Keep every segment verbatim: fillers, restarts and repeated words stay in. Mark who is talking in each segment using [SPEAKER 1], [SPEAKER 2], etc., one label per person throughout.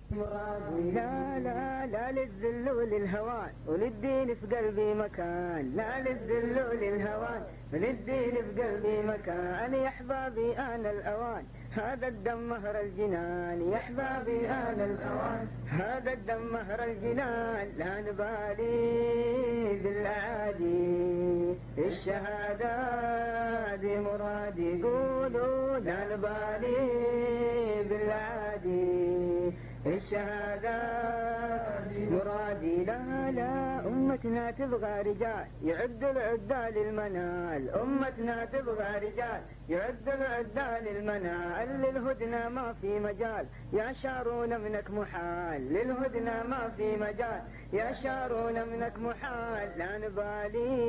[SPEAKER 1] مرادي لا لا لا للذل وللهوان وللدين في قلبي مكان، لا للذل وللهوان وللدين في قلبي مكان. يا احبابي آن الأوان هذا الدم مهر الجنان، يا احبابي آن الأوان هذا الدم مهر الجنان. لا نبالي بالأعادي الشهادة دي مرادي، قولوا لا نبالي بالأعادي الشهادة مرادي. لا لا أمتنا تبغى رجال يعد العدة للمنال، أمتنا تبغى رجال يعد العدة للمنال. للهدنة ما في مجال يا شارون منك محال، للهدنة ما في مجال يا شارون منك محال. لا نبالي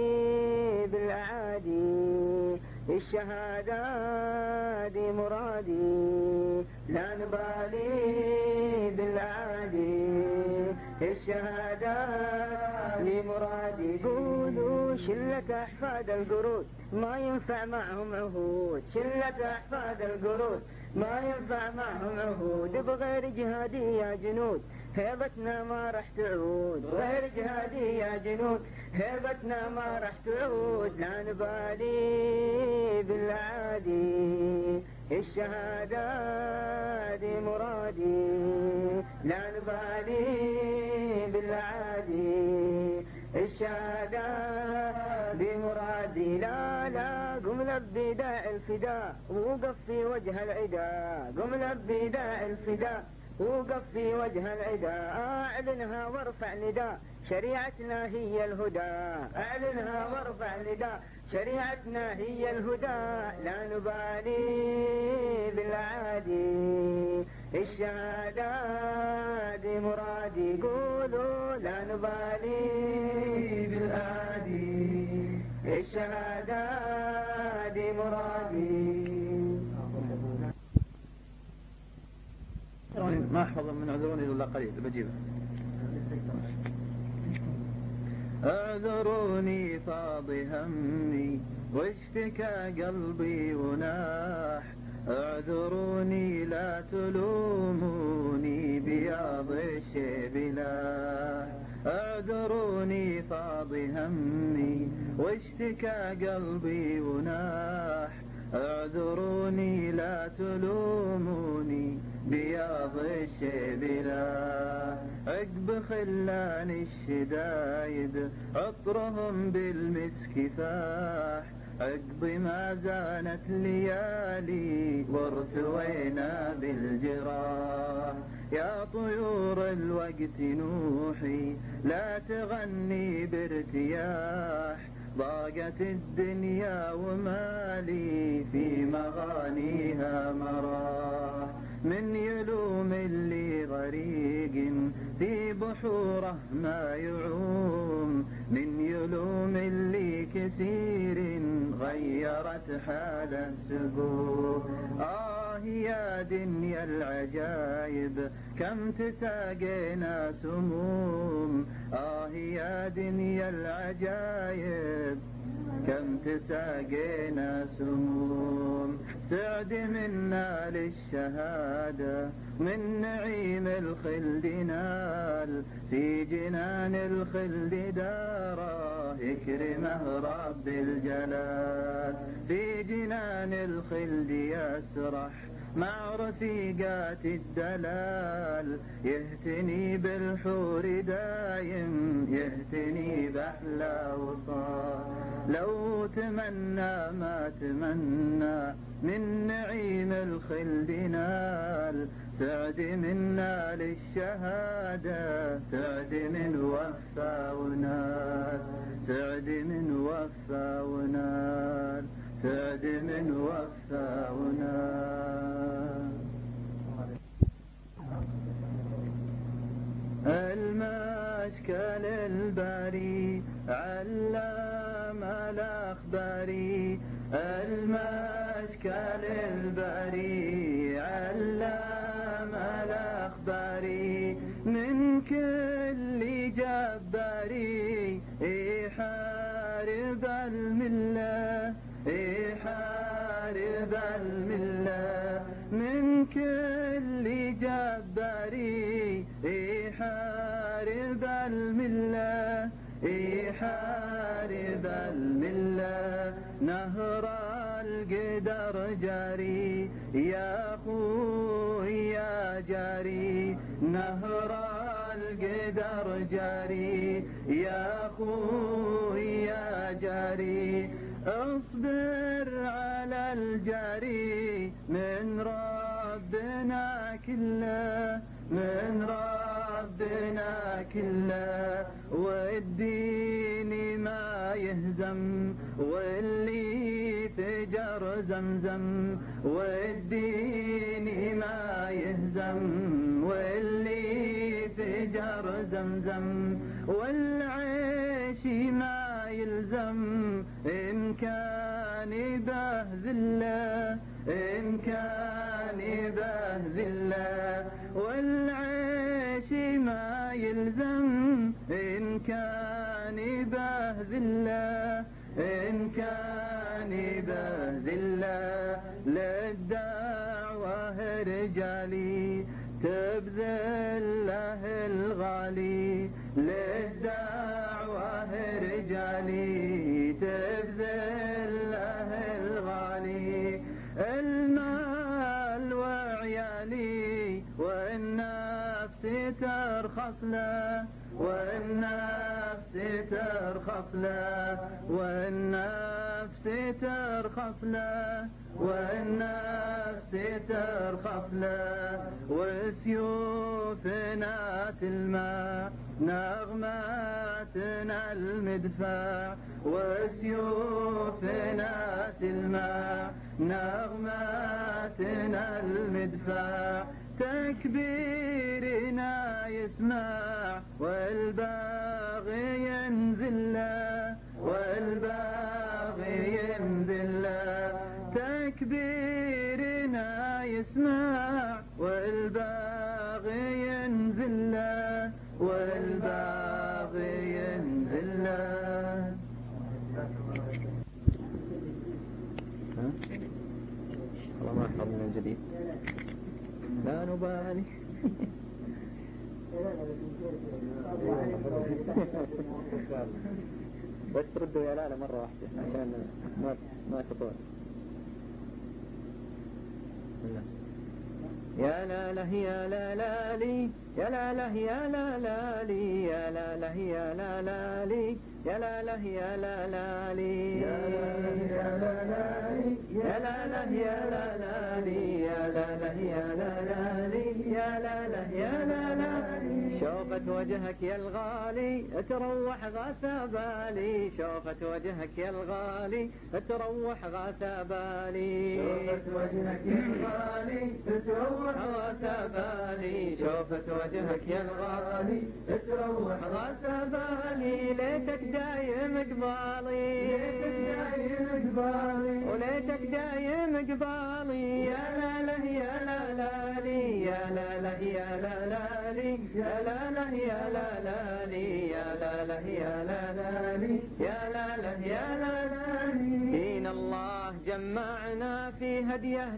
[SPEAKER 1] بالأعادي الشهادة دي مرادي، لا نبالي بالأعادي الشهادة دي مرادي. قولوا شلة أحفاد القرود ما ينفع معهم عهود، شلة أحفاد القرود ما ينفع معهم عهود. بغير جهادي يا جنود هيبتنا ما رح تعود، غير جهادي يا جنود هيبتنا ما رح تعود. لا نبالي بالأعادي الشهادة دي مرادي، لا نبالي بالأعادي الشهادة دي مرادي. لا لا قم لبي داء الفداء ووقف في وجه العدا، قم لبي داء الفداء ووقف في وجه العدا. أعلنها وارفع نداء شريعتنا هي الهدى، أعلنها وارفع نداء شريعتنا هي الهدى. لا نبالي بالعادي الشهادة دي مرادي، قولوا لا نبالي بالعادي الشهادة دي مرادي.
[SPEAKER 2] ما أحفظ من عذروني إلا قليل بجيبه. اعذروني فاض همي واشتكى قلبي وناح، اعذروني لا تلوموني بياض الشيب لاح. اعذروني فاض همي واشتكى قلبي وناح، اعذروني لا تلوموني بياض الشيب لاح. عقب خلان الشدايد عطرهم بالمسك فاح، عقب ما زانت ليالي وارتوينا بالجراح. يا طيور الوقت نوحي لا تغني بارتياح، ضاقت الدنيا ومالي في مغانيها مراح. من يلوم اللي غريق في بحوره ما يعوم، من يلوم اللي كثير غيرت حال سقوم. آه يا دنيا العجايب كم تساقينا سموم، آه يا دنيا العجايب كم تساقينا سموم. سعد منا للشهادة من نعيم الخلد نال، في جنان الخلد داره يكرمه رب الجلال. في جنان الخلد يسرح مع رفيقات الدلال، يهتني بالحور دايم يهتني بأحلى وصال. لو تمنى ما تمنى من نعيم الخلد نال، سعد منا للشهادة سعد من وفى ونال، سعد من وفى ونال، سعد من وفى ونال. المشكل الباري علام الأخباري، المشكل الباري علام الأخباري. من كل جباري يحارب الملة يحارب الملة. من كل جباري يحارب الملة يحارب الملة نهر القدر جاري يا أخوي يا جاري نهر القدر جاري يا أخوي يا جاري اصبر على الجاري من ربنا كله من ربنا كله والدين ما يهزم واللي فجر زمزم والدين ما يهزم واللي فجر زمزم والعيش ما يلزم إن كان بهذله إن كان بهذله والعيش ما يلزم إن كان بهذله إن كان بهذله للدعوة رجالي تبذل له الغالي للدعوة رجالي تبذل له الغالي المال وعيالي والنفس ترخص له والنفس ترخص له والنفس ترخص له والنفس ترخص له وسيوفنا تلمع نغماتنا المدفع وسيوفنا تلمع نغماتنا المدفع تكبيرنا يسمع والباغي ينذل والباغي ينذل تكبيرنا يسمع والباغي ينذل والباغي ينذل.
[SPEAKER 1] والله ما أحفظ من الجديد لا نبالي. بس ردوا يا لالا مرة واحدة عشان ما ما تطول. يا لاله يا لالالي يا لاله يا لالالي يا لاله يا لالالي يا لاله يا لالالي يا لاله يا لالالي يا لاله يا لالالي يا لاله يا لالالي يا لاله يا لالالي شوفت وجهك يا الغالي تروح غاثى بالي شوفت وجهك يا الغالي تروح غاثى بالي
[SPEAKER 2] شوفت وجهك يا الغالي تروح
[SPEAKER 1] غاثى بالي شوفت وجهك يا الغالي
[SPEAKER 2] تروح
[SPEAKER 1] غاثى بالي ليتك دايم قبالي
[SPEAKER 2] ليتك دايم قبالي
[SPEAKER 1] وليتك دايم قبالي يا لاله يا لالالي يا لاله يا لالالي يا لاله يا لالالي يا لاله يا لالالي يا لاله يا لالالي دين الله جمعنا في هديه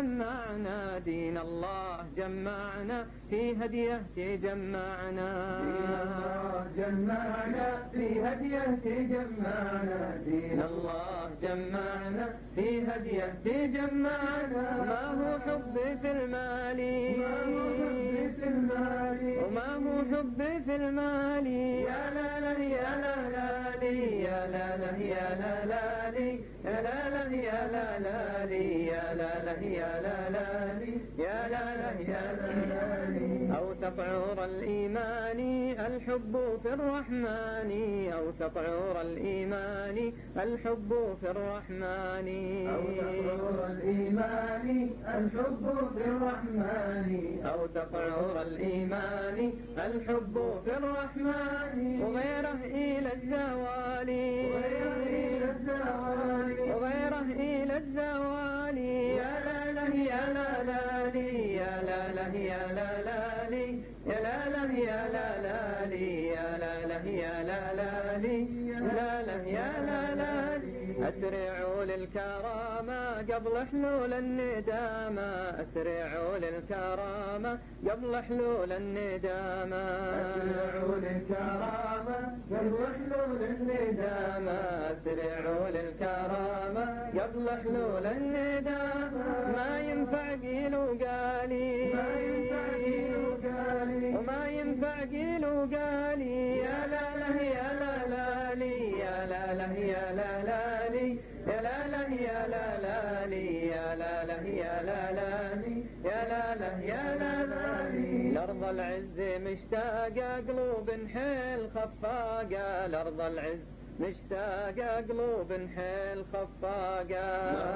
[SPEAKER 1] تجمعنا دين الله جمعنا في هديه تجمعنا
[SPEAKER 2] دين الله جمعنا في هديه تجمعنا
[SPEAKER 1] دين الله جمعنا في هديه تجمعنا ما هو حبي في المال
[SPEAKER 2] ما هو حبي في المال
[SPEAKER 1] وما هو حبي في المال يا لاله يا لالالي يا لاله يا لالالي يا لاله يا لالالي يا لاله يا لالالي يا لاله يا لالالي أوثق عور الإيمان الحب في الرحمن أوثق عور الإيمان الحب في الرحمن
[SPEAKER 2] أوثق عور الإيمان الحب في الرحمن
[SPEAKER 1] أوثق عور الإيمان الحب في الرحمن وغيره إلى الزوال
[SPEAKER 2] وغيره إلى الزوال
[SPEAKER 1] وغيره إلى الزوال يا لاله يا لالالي يا لاله يا لالالي يا لاله يا لالالي يا لاله يا لالالي يا لاله يا لالالي
[SPEAKER 3] أسرعوا للكرامة قبل حلول الندامة، أسرعوا للكرامة قبل حلول الندامة،
[SPEAKER 2] أسرعوا للكرامة قبل حلول الندامة،
[SPEAKER 3] أسرعوا للكرامة قبل حلول الندامة. ما ينفع قيل وقالي،
[SPEAKER 2] ما ينفع قيل وقالي،
[SPEAKER 3] وما ينفع قيل وقالي، يا لا له يا لا لا لي، يا لا له يا لا لا لي، يا لا له يا لا لا لي، يا لا له يا لا لا لي، يا لا له يا لا لا لي. لأرض العز مشتاقة قلوب حيل خفاقة، لأرض العز مشتاقة قلوب حيل خفاقة،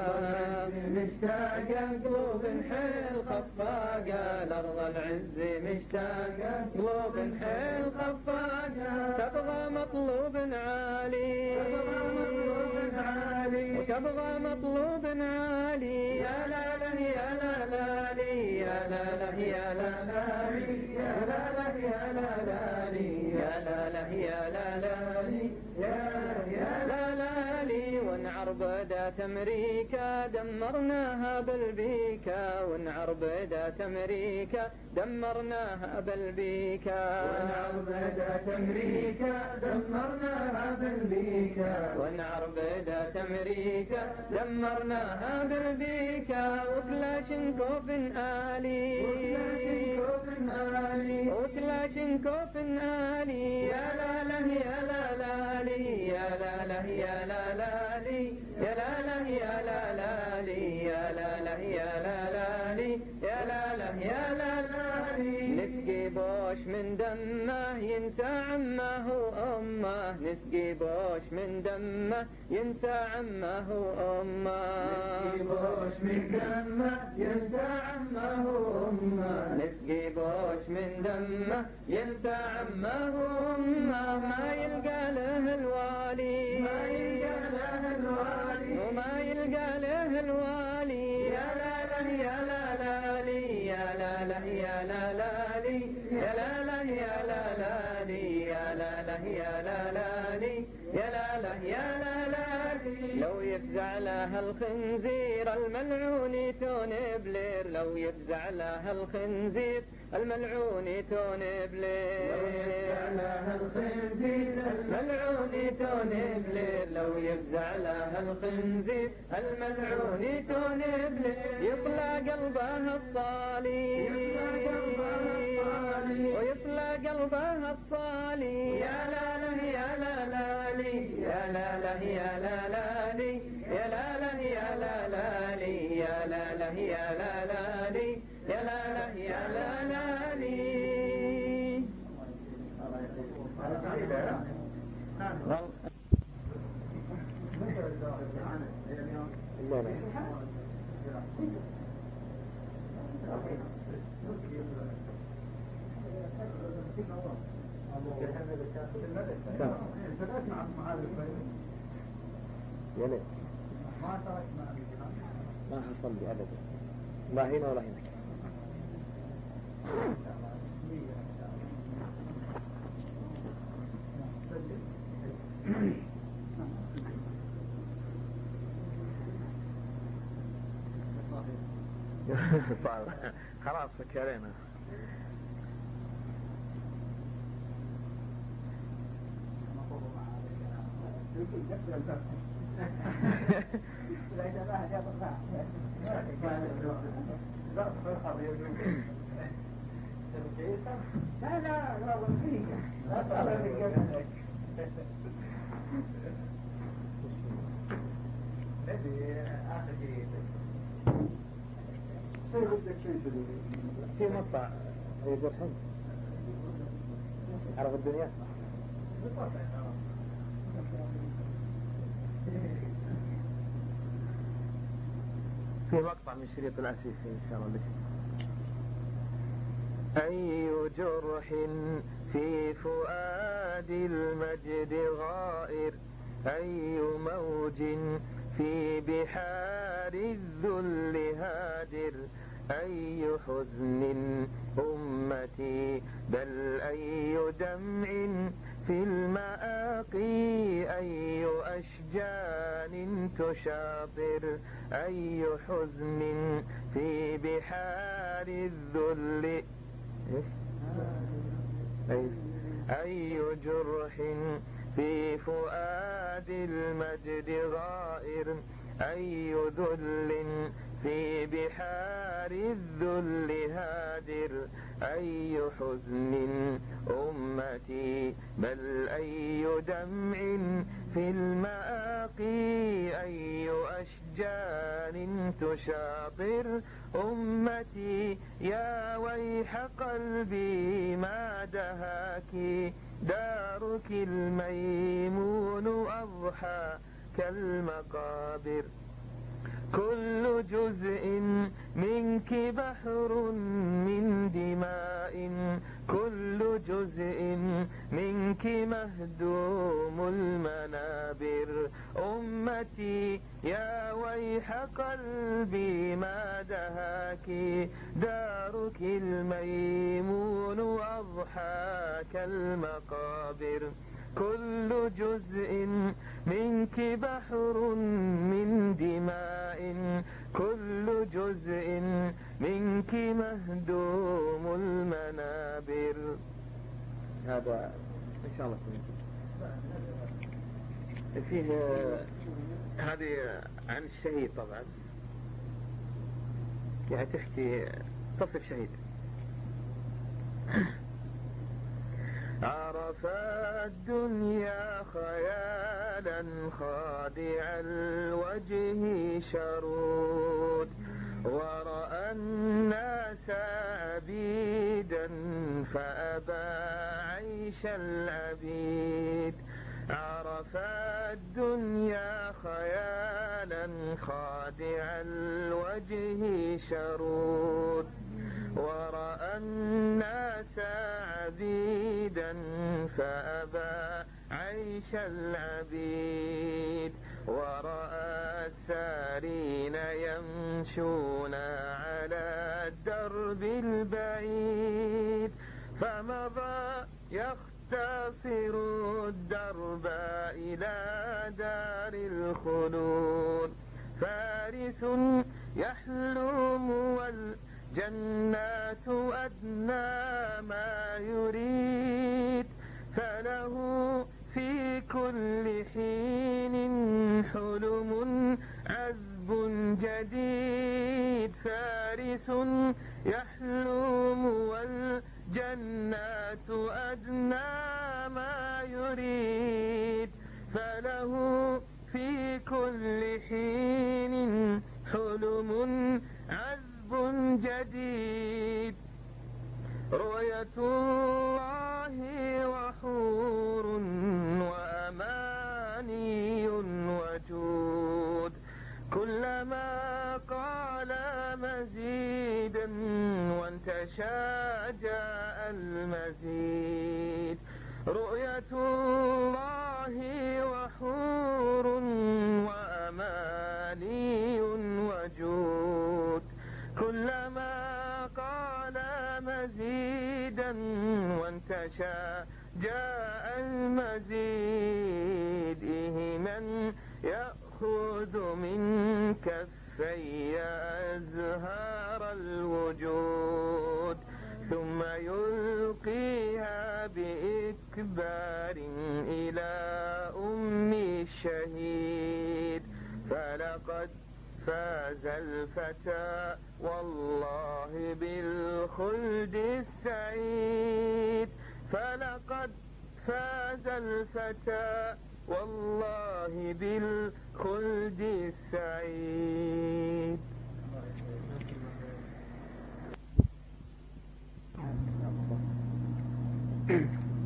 [SPEAKER 2] مشتاقة
[SPEAKER 3] قلوب حيل خفاقة، لأرض العز مشتاقة قلوب حيل خفاقة. تبغى مطلوب عالي، وتبغى مطلوب عالي، يا لا له يا لا لا لي، يا لا له يا لا لا لي، يا لا له يا لا لا لي، يا لا له يا لا لا لي، يا لا لا لي. ونعر بدات أمريكا دمرناها بالبيكا، ونعر بدات أمريكا دمرناها بالبيكا،
[SPEAKER 2] ونعر بدات أمريكا دمرناها بالبيكا،
[SPEAKER 3] ونعر بدات أمريكا دمرناها بالبيكا. وكلاشنكوف آلي، وكلاشنكوف آلي، يا لا له يا لا لا لي، يا لا له يا لا لا لي، يا لا له يا لا لا لي، يا لا له يا لا لا لي، يا لا له يا لا لا لي. نسقي بوش من دمه ينسى عمه وأمه، نسقي بوش من دمه ينسى عمه وأمه،
[SPEAKER 2] نسقي بوش من دمه ينسى عمه وأمه،
[SPEAKER 3] نسقي بوش من دمه ينسى عمه وأمه. ما يلقى له الوالي،
[SPEAKER 2] ما يلقى له الوالي،
[SPEAKER 3] وما يلقى له الوالي، يا لا له يا لا لا لي، يا لا له يا لا لا لي، يا لا له يا لا لا لي، يا لا له يا لا لا لي، يا لا له يا لا لا لي. لو يفزع له الخنزير الملعون تون بلير، لو يفزع له الخنزير الملعون تون بلير،
[SPEAKER 2] لو يفزع له الخنزير
[SPEAKER 3] الملعون تون بلير، لو يفزع له الخنزير الملعون تون بلير. يصلى قلبه الصالي، ويصلى قلبه الصالي، يا لا له يا لا لا لي، يا لا له يا لا لا لي، يا لا له يا لا لا لي، يا لا له يا لا لا لي، يا لا له يا لا لا لي.
[SPEAKER 1] يا ليت ما حصل لي أبدا، لا هنا ولا هنا. صعب خلاص سكرينا.
[SPEAKER 2] لا لا لا فيك لا
[SPEAKER 1] في مقطع يقول حمد عرف الدنيا في مقطع من شريط العسيف إن شاء الله لك. أي جرح في فؤاد المجد غائر، أي موج في بحار الذل هادر، أي حزن أمتي بل أي دمع
[SPEAKER 3] في المآقي أي أشجان تشاطر أي حزن في بحار الذل أي جرح في فؤاد المجد غائر أي ذل في بحار الذل هادر أي حزن أمتي بل أي دمع في المآقي أي أشجان تشاطر أمتي يا ويح قلبي ما دهاك دارك الميمون أضحى كالمقابر كل جزء منك بحر من دماء كل جزء منك مهدوم المنابر أمتي يا ويح قلبي ما دهاك دارك الميمون أضحى كالمقابر كل جزء منك بحر من دماء كل جزء منك مهدوم المنابر. هذا إن شاء الله فيه هذه عن الشهيد طبعا، يعني تحكي تصف شهيد. عرف الدنيا خيالا خادع الوجه شرود ورأى الناس عبيدا فأبى عيش العبيد. عرف الدنيا خيالا خادع الوجه شرود ورأى الناس عبيدا فأبى عيش العبيد ورأى السارين يمشون على الدرب البعيد فمضى يختصر الدرب إلى دار الخلود. فارس يحلم والجنات أدنى ما يريد فله في كل حين حلم عذب جديد. فارس يحلم والجنات أدنى ما يريد فله في كل حين حلم عذب جديد. رؤية الله وحور وأماني وجود كلما قال مزيدا وانتشى جاء المزيد. رؤية الله وحور وأماني وجود كلما قال مزيدا وانتشى جاء المزيد. إيه من يأخذ من كفي أزهار الوجود ثم يلقيها بإكبار إلى أم الشهيد. فلقد فاز الفتى والله بالخلد السعيد. فلقد فاز الفتى والله بالخلد السعيد.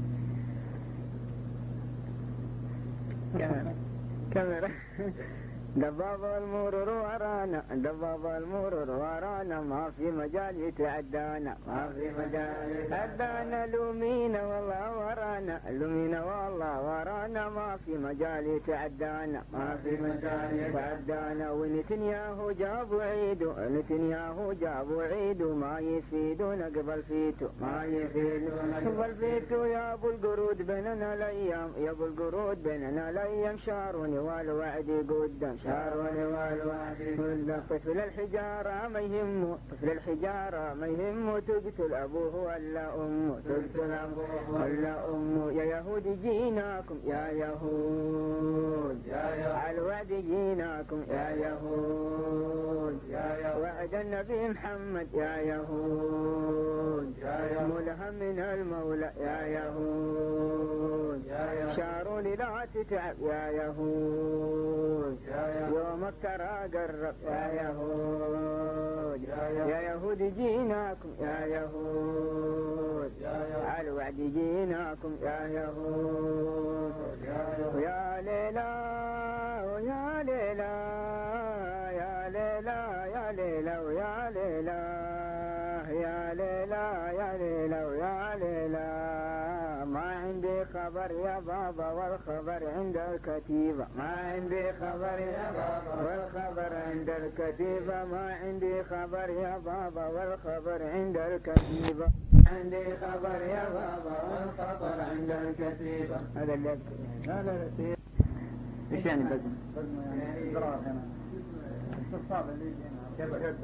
[SPEAKER 1] كاميرا كاميرا دباب المرور ورانا دباب المرور ورانا ما في مجال يتعدانا ما في مجال يتعدانا لومينا والله ورانا لومينا والله ورانا ما في مجال يتعدانا ما في مجال يتعدانا ونتنياهو جابوا عيدو نتنياهو جابوا عيدو ما يفيدونا قبل فيتو ما يفيدونا قبل فيتو يا ابو القرود بيننا الايام يا ابو القرود بيننا الايام شاروني والوعد قدام شاروني والوعد قدام طفل الحجاره ما يهمه طفل الحجاره ما يهمه تقتل ابوه ولا امه تقتل ابوه ولا امه يا يهود جيناكم يا يهود يا يهود على الوعد جيناكم يا يهود يا يهود وعد النبي محمد يا يهود يا يهود ملهم من المولى يا يهود يا يهود شاروني لا تتعب يا يهود يا يهود يوم الترى قرب يا يهود يا يهود يا يهود جيناكم يا يهود يا يهود على الوعد جيناكم يا يهود يا يهود يا ليلى يا ليلى يا ليلى يا ليلى ويا ليلى يا ليلى يا ليلى ويا ليلى ما عندي خبر يا بابا والخبر عند الكتيبة ما عندي خبر يا بابا والخبر عند الكتيبة ما عندي خبر يا بابا والخبر عند الكتيبة عندي خبر يا بابا والخبر عند الكتيبة. هذا اللي لا لا لا ايش يعني بزم؟ بزم يعني اضرار هنا الصعب اللي هنا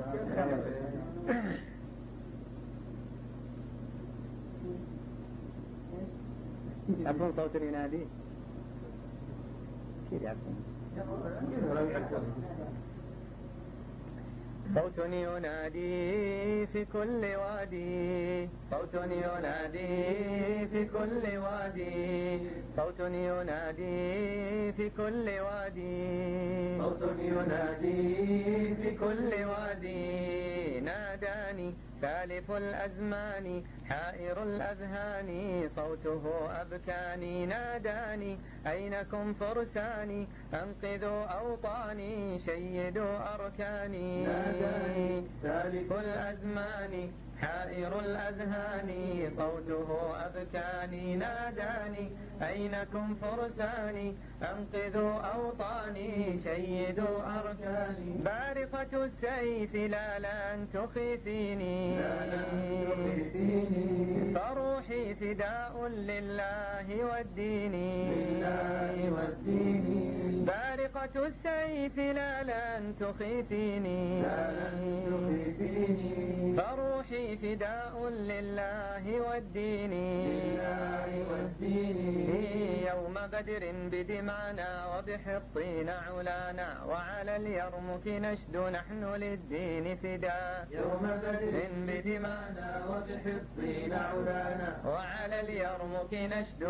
[SPEAKER 1] يعرفون صوت ينادي؟ كيف يعرفون؟ صوت ينادي في كل وادي صوت ينادي في كل وادي صوت ينادي في كل وادي صوت ينادي في كل وادي ناداني سالف الأزمان حائر الأذهان صوته أبكاني ناداني أينكم فرساني أنقذوا أوطاني شيدوا أركاني ناداني سالف الأزمان حائر الأذهان صوته أبكاني ناداني أينكم فرساني أنقذوا أوطاني شيدوا أركاني بارقة السيف لا لن تخيفيني فروحي فداء لله والدين بارقة السيف لا لن تخيفيني فروحي فداء لله والدين يوم بدر بدمعنا وبحطينا علانا وعلى اليرمك نشد نحن للدين فداء يوم بدر بدمعنا وبحطينا علانا وعلى اليرمك نشد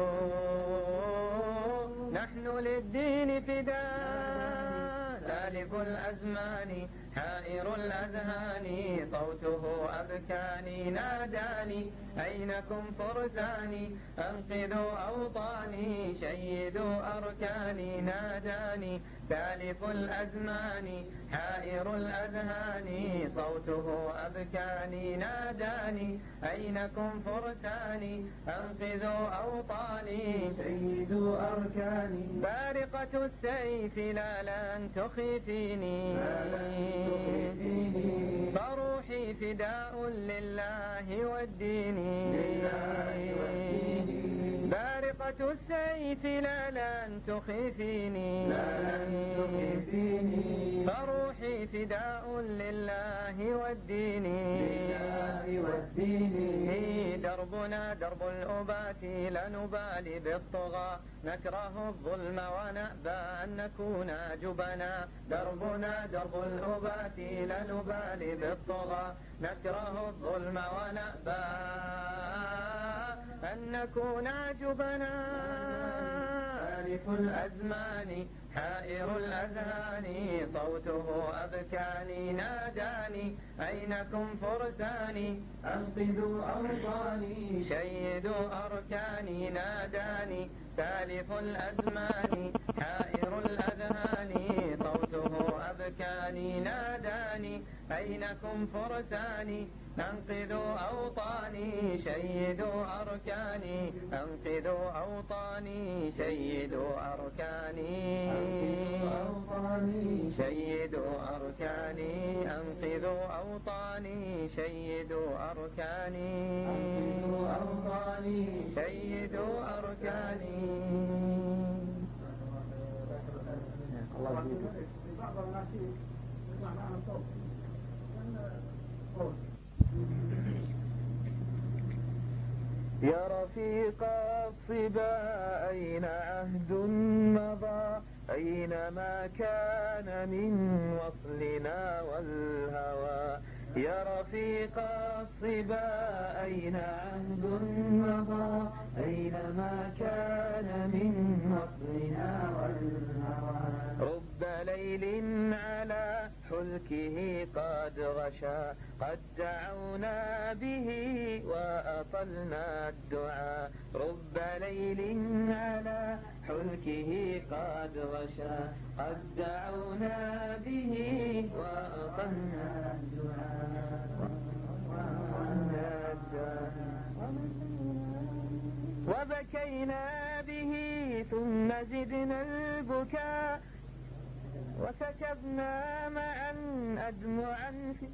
[SPEAKER 1] نحن للدين فداء سالف الأزمان حائر الأذهان صوته أبكاني ناداني أينكم فرساني أنقذوا أوطاني شيدوا أركاني ناداني سالف الأزمان حائر الأذهان صوته أبكاني ناداني أينكم فرساني أنقذوا أوطاني شيدوا أركاني بارقة السيف لا لن تخيفيني فروحي فداء لله والدين بارقة السيف لا لن تخيفيني فروحي فداء لله والدين دربنا درب الأبات لا نبالي بالطغى نكره الظلم ونأبى أن نكون جبنا دربنا درب الأبات لا نبالي بالطغى نكره الظلم ونأبى أن نكون جبنا
[SPEAKER 3] سالف الأزمان حائر الأذهان صوته أبكاني ناداني أينكم فرساني أنقذوا أوطاني شيدوا أركاني ناداني سالف الأزمان حائر الأذهان صوته أبكاني ناداني أينكم فرساني أنقذوا أوطاني شيدوا أركاني أنقذوا أوطاني شيدوا أركاني شيدوا أركاني أنقذوا أوطاني شيدوا أركاني شيدوا أركاني.
[SPEAKER 2] بعض الناس يسمع معنا صوت صوت
[SPEAKER 3] يا رفيق الصبا أين عهد مضى أينما كان من وصلنا والهوى يا رفيق الصبا أين عهد مضى أينما كان من وصلنا والهوى رب ليل على حلكه قد غشى قد دعونا به وأطلنا الدعاء رب ليل على حلكه قد غشى قد دعونا به وأطلنا الدعاء وبكينا به ثم زدنا البكاء وسكبنا معا أدمعا في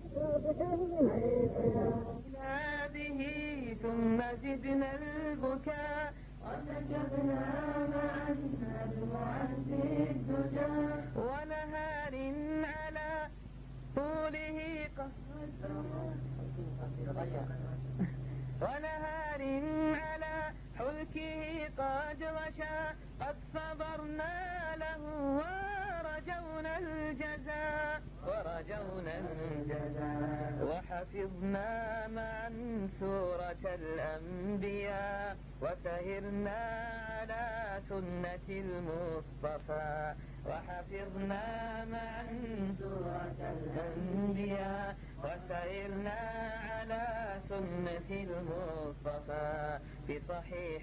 [SPEAKER 3] به ثم زدنا البكاء وسكبنا معا أدمعا في الدجى ونهار على طوله ونهار على حلكه قد غشى قد صبرنا له ورجونا الجزاء ورجونا الجزاء وحفظنا معا سورة الأنبياء وسهرنا على سنة المصطفى وحفظنا معا سورة الأنبياء وسهرنا على سنة المصطفى في صحيح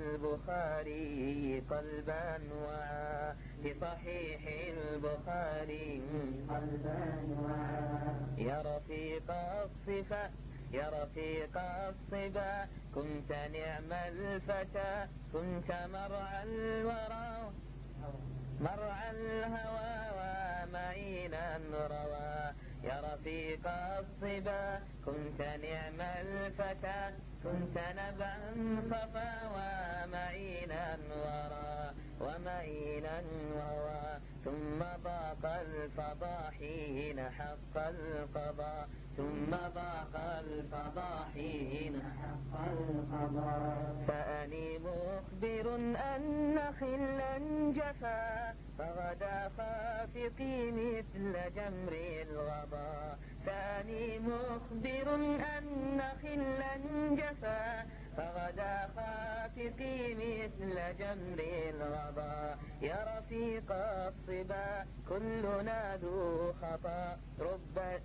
[SPEAKER 3] البخاري قلبا وعى في صحيح البخاري قلبا وعى يا رفيق الصفا يا رفيق الصبا كنت نعم الفتى كنت مرعى الورى مرعى الهوى ومعينا روى يا رفيق الصبا كنت نعم الفتى كنت نبعا صفا ومعينا ورى ومعينا وروى ثم ضاق الفضا حين حق القضاء ثم ضاق الفضا حين حق القضاء سأني مخبر أن خلا جفا فغدا خافقي مثل جمر الغضا سأني مخبر أن خلا جفا فغدا خافقي مثل جمر الغضا يا رفيق الصبا كلنا ذو خطا رب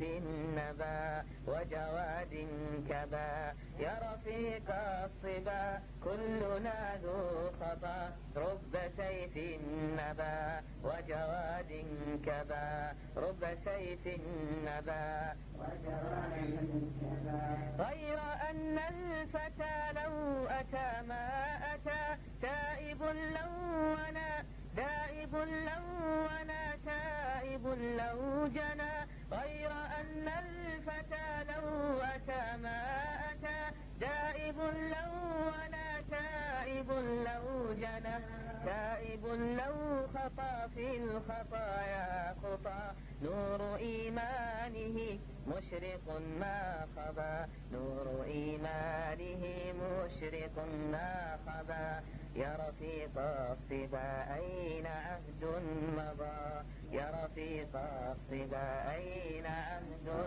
[SPEAKER 3] النبا وجواد كبا يا رفيق الصبا كلنا ذو خطا رب سيف نبا وجواد كبا رب سيف نبا وجواد كبا غير أن الفتى لو أتى ما أتى تائب لو أنا دائب لو أنا تائب لو جنى غير أن الفتى لو أتى ما أتى دائب لو أنا تائب لو جنى تائب لو خطا في الخطايا خطا نور إيمانه مشرق ما خبا نور إيمانه مشرق ما خبا يا رفيق الصبا أين عهد مضى يا رفيق الصبا أين عهد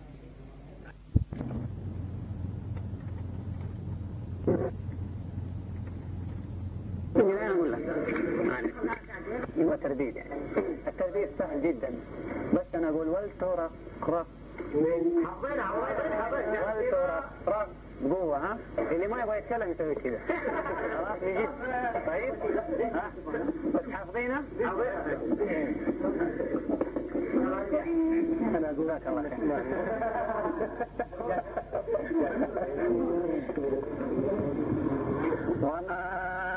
[SPEAKER 3] مضى الترديد يعني. الترديد سهل جدا، بس أنا أقول ولترق رق ولترق رق بقوة. ها اللي ما يبغى يتكلم يسوي كذا. خلاص يجيب. طيب ها بس حافظينها؟ أنا أقول لك الله خير. وما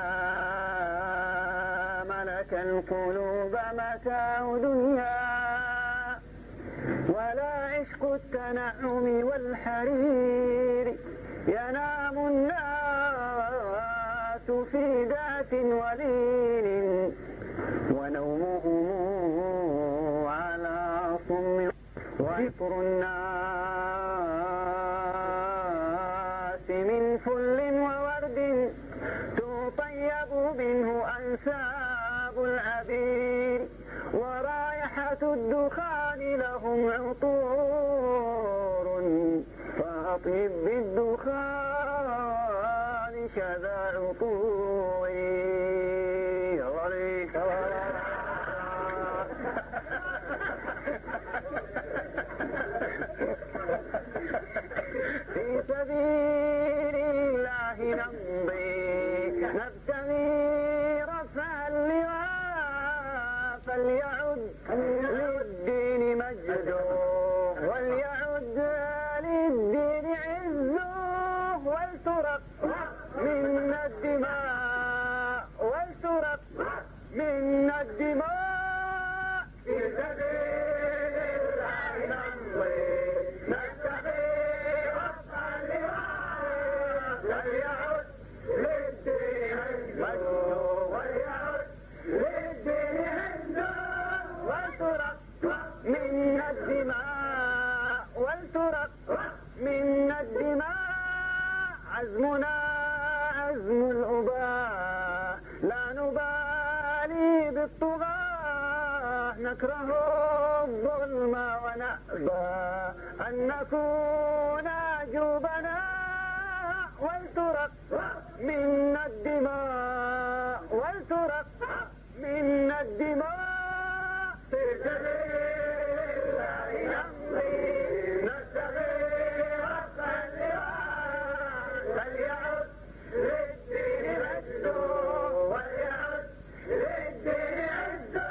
[SPEAKER 3] ملك القلوب متاع دنيا ولا عشق التنعم والحرير. ينام الناس في ذات وليل ونومهم على صم. وعطر الناس من فل وورد تطيب منه أنساب العبير. ورائحة الدخان لهم عطور فأطيب بالدخان كذا عطوري. في سبيل الله نمضي نبتغي رفع اللواء فليعد للدين مجده وليعد للدين عزه. ولترق من الدماء ولترق من الدماء. في سبيل الله نمضي نبتغي رفع اللواء فليعد للدين مجده وليعد للدين عزه. ولترق من الدماء ولترق من الدماء. عزمنا عزم الأباء لا نبالي بالطغاة. نكره الظلم ونأبى أن نكون جبنا. ولترق من الدماء ولترق من الدماء. في سبيل الله نمضي نبتغي رفع اللواء فليعد للدين مجده وليعد للدين عزه.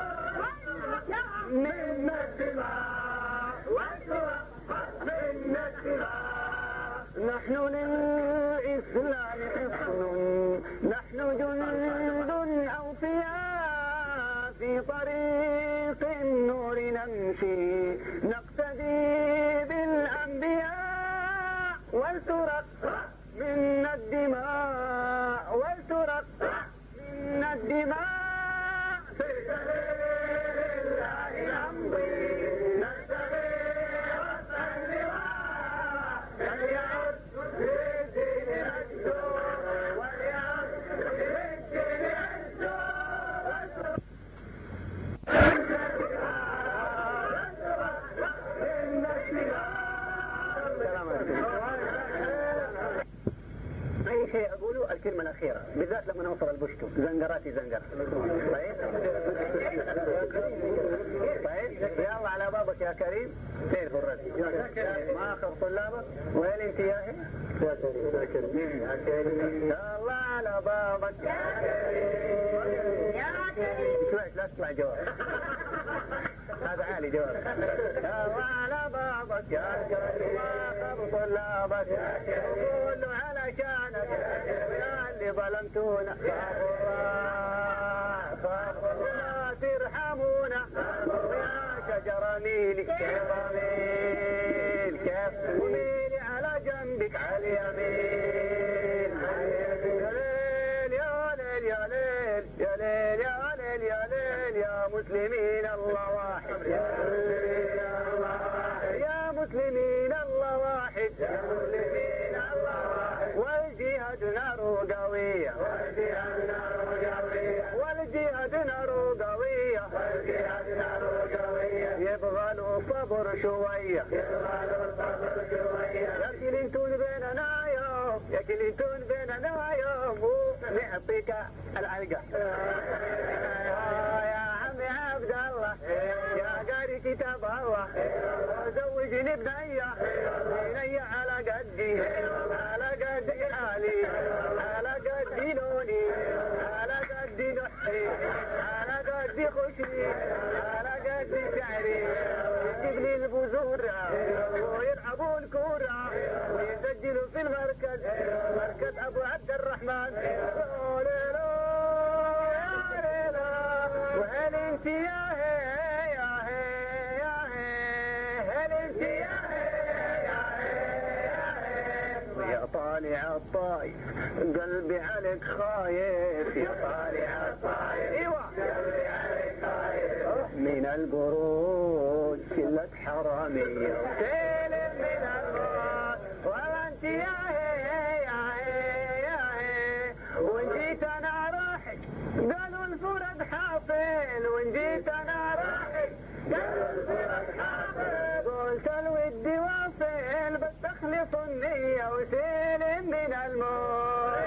[SPEAKER 3] من الدماء ولترق من الدماء. نحن للإسلام حصن نحن جند أوفياء في طريق النور نمشي نقتدي بالأنبياء. ولترق من الدماء ولترق من الدماء. في سبيل الله نمضي نبتغي رفع اللواء فليعد للدين مجده وليعد للدين عزه. أي شيء أقوله الكلمة الأخيرة بالذات لما نوصل البشتو زنقراتي زنقر. طيب طيب يلا على بابك يا كريم. فين الرد ما أخذ طلابك وين انت يا أخي؟ يا كريم يا كريم يا كريم يلا على بابك يا كريم يا كريم. شوي لا تطلع جواب هذا عالي جواب. يلا على بابك يا كريم ما أخذ طلابك يا كريم كله على شانك يا اللي ظلمتونا. ما ترحمونا يا شجرة ميلي كيف ميل كيف وميلي على جنبك على اليمين. يا ليل يا ليل يا ليل يا ليل يا ليل يا ليل يا مسلمين الله واحد. يا مسلمين الله واحد يا مسلمين الله واحد. والجهاد نار قوية والجهاد نار قوية والجهاد نار قوية والجهاد نار قوية. يبغى له صبر شوية يبغى له صبر شوية. يا كلينتون بيننا يوم يا كلينتون بيننا يوم ونعطيك العلقة.
[SPEAKER 1] قدي على قدي حالي على قدي لوني على قدي نحي على قدي خشري على قدي شعري يجيب لي البذورة ويلعبوا الكورة ويسجلوا في المركز مركز أبو عبد الرحمن. وهل انت يا هي يا هي يا هي هل انت يا هي يا هي يا هي يا طالع الطايف قلبي عليك خايف يا طالع الطايف ايوه قلبي عليك خايف من القرود شلة حرامية سالم من القرود ولا انت يا هي يا هي يا هي وان جيت انا راحت قالوا الفرد حافل وان جيت انا راحت قالوا الفرد حافل قلت الود واصل بس اخلص النية وسلم من الموت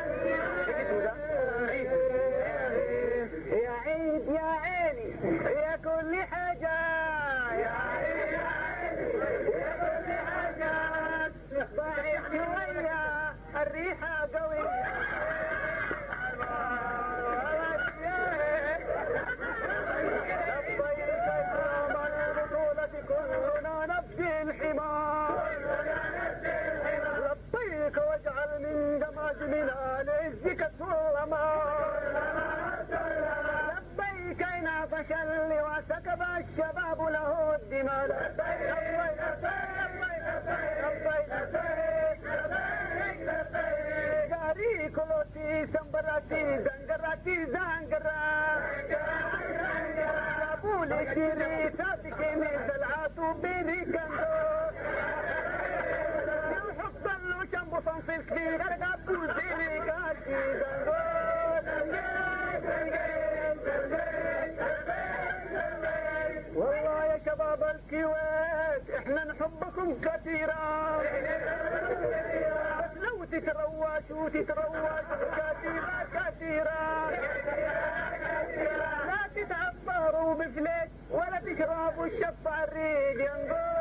[SPEAKER 1] يا عيد يا عيني يا كل حاجة يا عيد يا عيني يا كل حاجة ضايع شوية الريحة قوية كلنا نبدي الحمار لبيك واجعل من دماجمنا لعزك الظلمات لبيك إن عطش اللواء سكب الشباب له الدماء لبيك لبيك كلوتي سمبراتي زنجراتي زنجرات بولي شيري صادقي مثل عاتو بيري كندو الحب ضلو شنبو صنف الكبير ارقى بوزيري قاشي زنجو والله يا شباب الكويت احنا نحبكم كثيرا بس لو تتروشوا تتروشوا كثيرا كثيرا لا تتعبروا بفليس ولا تشربوا الشفع الريق ينقو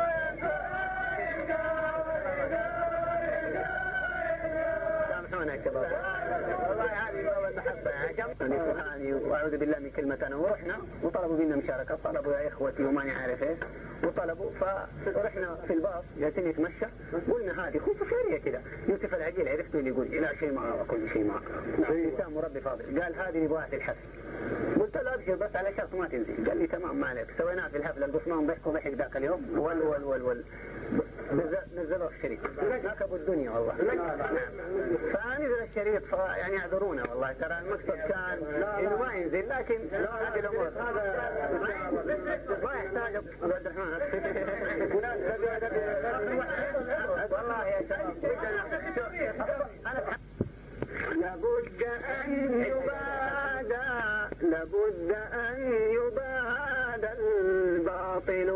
[SPEAKER 1] سامحونا يا شباب والله هذه والله المحبة يعني واعوذ بالله من كلمة انا ورحنا وطلبوا منا مشاركة طلبوا يا اخوتي وماني عارف ايش وطلبوا فرحنا في الباص جالسين نتمشى قلنا هذه خصوصية كذا يوسف العجيل عرفته اللي يقول لا شيء معه كل شيء معه الانسان مربي فاضل قال هذه نبغاها في الحفل قلت له ابشر بس على شرط ما تنزل قال لي تمام ما عليك سويناها في الحفله القصمان ضحكوا ضحك ذاك اليوم ول ول ول ول نزلوا الشريط ركبوا الدنيا والله فنزل الشريط يعني اعذرونا والله ترى المقصد كان انه ما ينزل لكن هذه الامور ما يحتاج عبد الرحمن والله يا شباب لابد ان يبادى لابد ان يبادى الباطل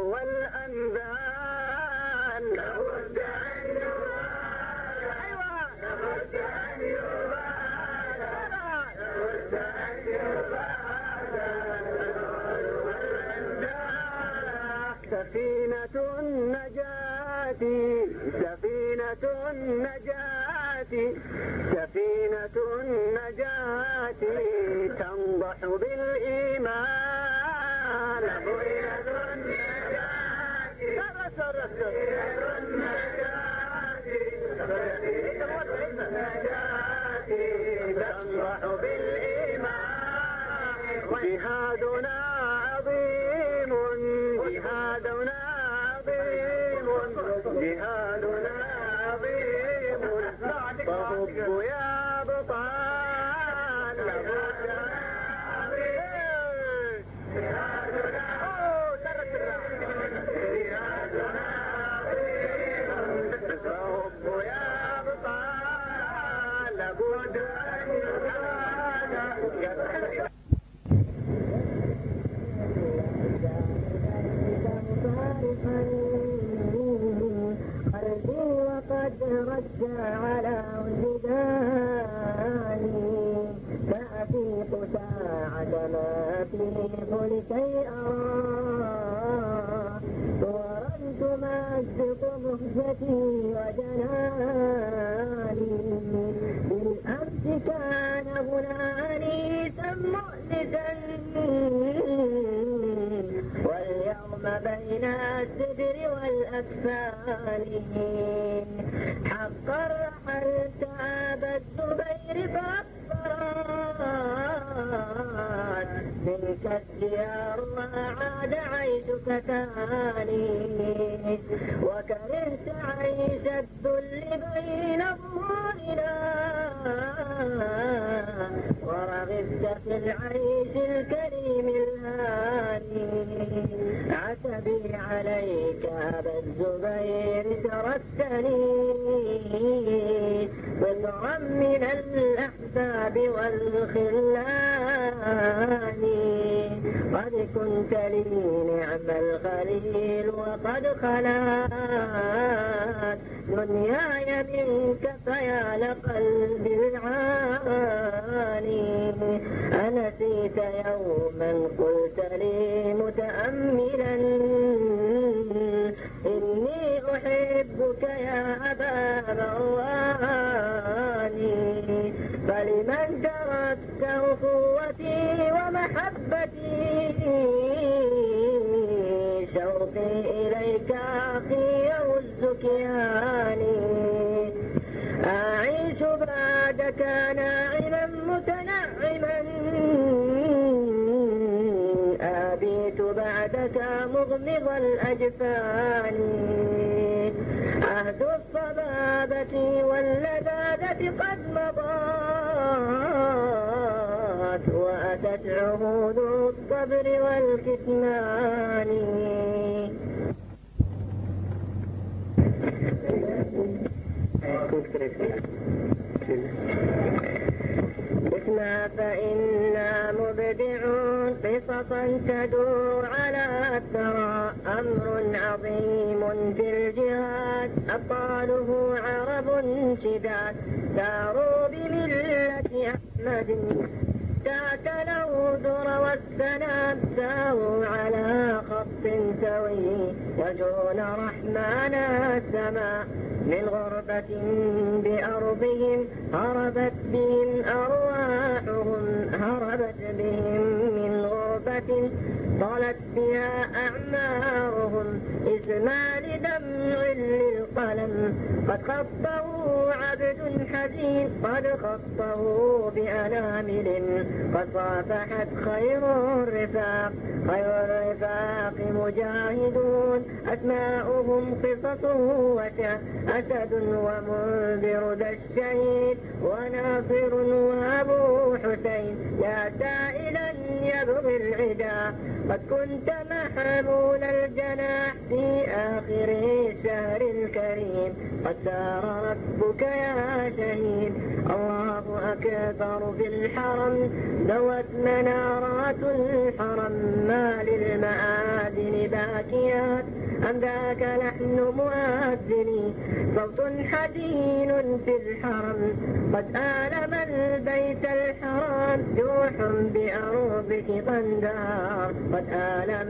[SPEAKER 1] والانذان لابد ان يبادى ايوه لابد ان يبادى لابد ان يبادى سفينة النجاة سفينة النجاة سفينة النجاة تنضح بالإيمان سفينة النجاة سفينة النجاة تنضح بالإيمان جهادنا عظيم جهادنا عظيم جهادنا عظيم فهبوا يا بطال جهادنا عظيم جهادنا عظيم فهبوا يا بطال لابد أن يهاجم قلبي وقد رد على وجداني فأفيق ساعة ما فيه لكي أرى ورمت ما يصدق مهجتي وجناني بالأمس كان هنا أنيسا مؤنسا واليوم بين السدر والأكفان حقا رحلت أبا الزبير فأصفرت منك الديار وعاد عيشك ثاني وكرهت عيش الذل بين ظهورنا ورغبت في العيش الكريم الهاني عتبي عليك أبا الزبير تركتني بضعا من الأحباب والخلان قد كنت لي نعم الخليل وقد خلات دنياي منك فيا لقلب العاني أنسيت يوما قلت لي متأملا إني أحبك يا أبا مرواني فلمن تركت أخوتي ومحبتي شوقي إليك أخي يهزك ياني أعيش بعدك ناعما متنعما أبيت بعدك مغمض الأجفان عهد الصبابة واللذاذة قد مضت وأتت عهود الصبر والكتمان اسمع فإنا مبدعون قصصا تدور على الثرى أمر عظيم في الجهاد أبطاله عرب شداد ساروا بملة أحمد تاكلوا ذر والسلام ساووا على خط سوي يرجون رحمن السماء من غربة بأرضهم هربت بهم أرواحهم هربت بهم من غربة طالت بها أعمارهم اسمع لدمع للقلم قد خطه عبد حزين قد خطه بأنامل قد صافحت خير الرفاق خير الرفاق مجاهدون أسماؤهم قصص وشع أسد ومنذر ذا الشهيد وناصر وأبو حسين يا سائلا يبغي العدا قد كنت محمول الجناح في آخر الشهر الكريم قد سار ربك يا شهيد الله أكبر في الحرم دوت منارات الحرم ما للمآذن باكيات أم ذاك لحن مؤذن صوت حزين في الحرم قد آلم البيت الحرام جوح بأرضك قندار قد آلم